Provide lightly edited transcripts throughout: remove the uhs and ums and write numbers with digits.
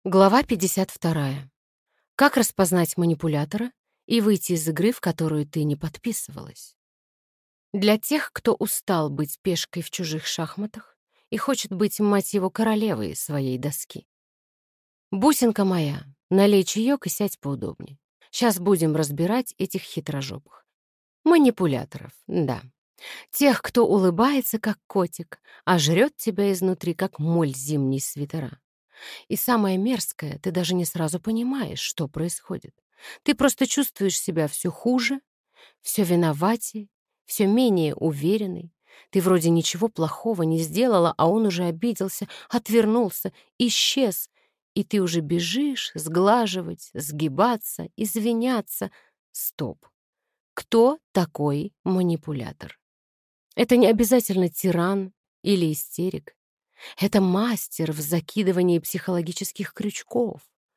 Глава 52. Как распознать манипулятора и выйти из игры, в которую ты не подписывалась? Для тех, кто устал быть пешкой в чужих шахматах и хочет быть, мать его, королевой своей доски. Бусинка моя, налей чаёк и сядь поудобнее. Сейчас будем разбирать этих хитрожопых. Манипуляторов, да. Тех, кто улыбается, как котик, а жрет тебя изнутри, как моль зимней свитера. И самое мерзкое, ты даже не сразу понимаешь, что происходит. Ты просто чувствуешь себя все хуже, все виноватее, все менее уверенный. Ты вроде ничего плохого не сделала, а он уже обиделся, отвернулся, исчез. И ты уже бежишь сглаживать, сгибаться, извиняться. Стоп. Кто такой манипулятор? Это не обязательно тиран или истерик. Это мастер в закидывании психологических крючков.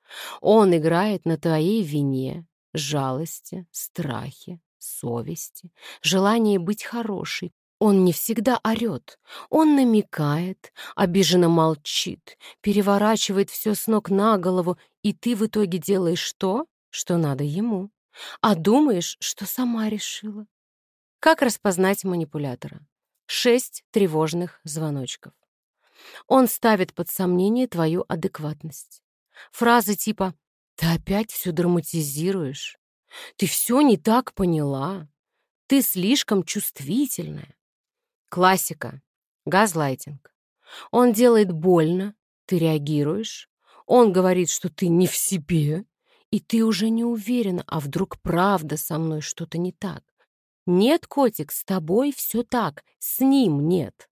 Он играет на твоей вине, жалости, страхе, совести, желании быть хорошей. Он не всегда орёт. Он намекает, обиженно молчит, переворачивает все с ног на голову, и ты в итоге делаешь то, что надо ему, а думаешь, что сама решила. Как распознать манипулятора? 6 тревожных звоночков. Он ставит под сомнение твою адекватность. Фразы типа «Ты опять все драматизируешь», «Ты все не так поняла», «Ты слишком чувствительная». Классика. Газлайтинг. Он делает больно, ты реагируешь. Он говорит, что ты не в себе, и ты уже не уверена, а вдруг правда со мной что-то не так. Нет, котик, с тобой все так, с ним нет.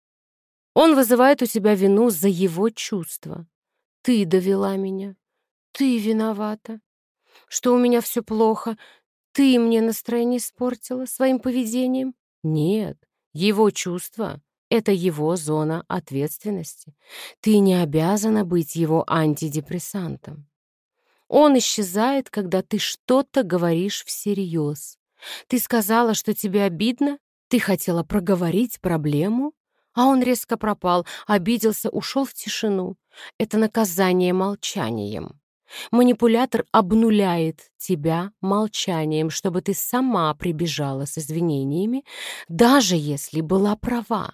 Он вызывает у тебя вину за его чувства. Ты довела меня. Ты виновата. Что у меня все плохо. Ты мне настроение испортила своим поведением. Нет, его чувства — это его зона ответственности. Ты не обязана быть его антидепрессантом. Он исчезает, когда ты что-то говоришь всерьез. Ты сказала, что тебе обидно? Ты хотела проговорить проблему? А он резко пропал, обиделся, ушел в тишину. Это наказание молчанием. Манипулятор обнуляет тебя молчанием, чтобы ты сама прибежала с извинениями, даже если была права.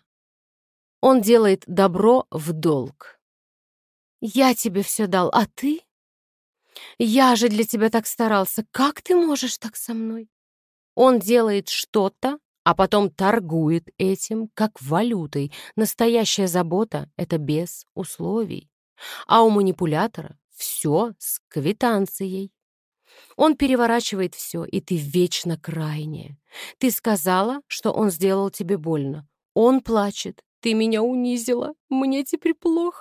Он делает добро в долг. «Я тебе все дал, а ты? Я же для тебя так старался. Как ты можешь так со мной?» Он делает что-то, а потом торгует этим, как валютой. Настоящая забота — это без условий. А у манипулятора все с квитанцией. Он переворачивает все, и ты вечно крайняя. Ты сказала, что он сделал тебе больно. Он плачет. Ты меня унизила. Мне теперь плохо.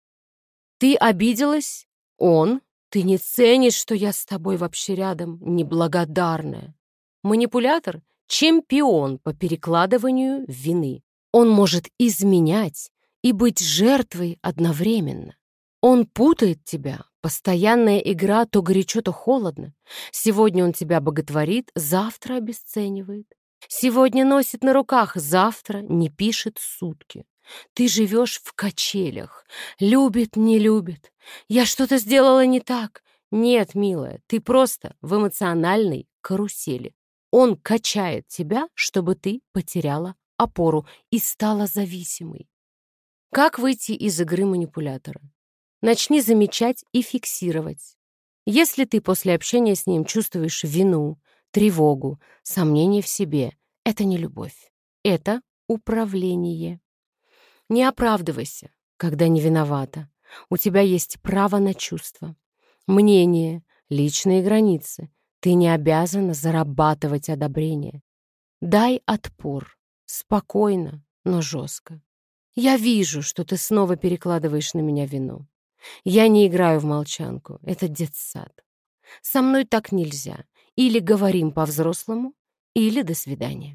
Ты обиделась? Он? Ты не ценишь, что я с тобой вообще рядом, неблагодарная. Манипулятор — чемпион по перекладыванию вины. Он может изменять и быть жертвой одновременно. Он путает тебя. Постоянная игра то горячо, то холодно. Сегодня он тебя боготворит, завтра обесценивает. Сегодня носит на руках, завтра не пишет сутки. Ты живешь в качелях. Любит, не любит. Я что-то сделала не так. Нет, милая, ты просто в эмоциональной карусели. Он качает тебя, чтобы ты потеряла опору и стала зависимой. Как выйти из игры манипулятора? Начни замечать и фиксировать. Если ты после общения с ним чувствуешь вину, тревогу, сомнение в себе, это не любовь. Это управление. Не оправдывайся, когда не виновата. У тебя есть право на чувства, мнение, личные границы. Ты не обязана зарабатывать одобрение. Дай отпор. Спокойно, но жестко. Я вижу, что ты снова перекладываешь на меня вину. Я не играю в молчанку. Это детсад. Со мной так нельзя. Или говорим по-взрослому, или до свидания.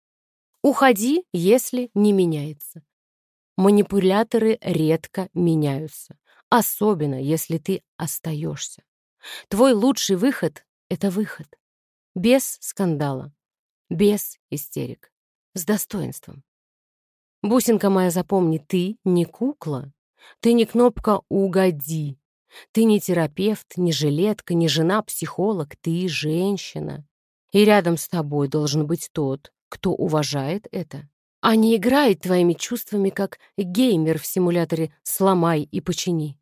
Уходи, если не меняется. Манипуляторы редко меняются, особенно если ты остаешься. Твой лучший выход — это выход. Без скандала, без истерик, с достоинством. Бусинка моя, запомни, ты не кукла, ты не кнопка «Угоди». Ты не терапевт, не жилетка, не жена-психолог, ты женщина. И рядом с тобой должен быть тот, кто уважает это, а не играет твоими чувствами, как геймер в симуляторе «сломай и почини».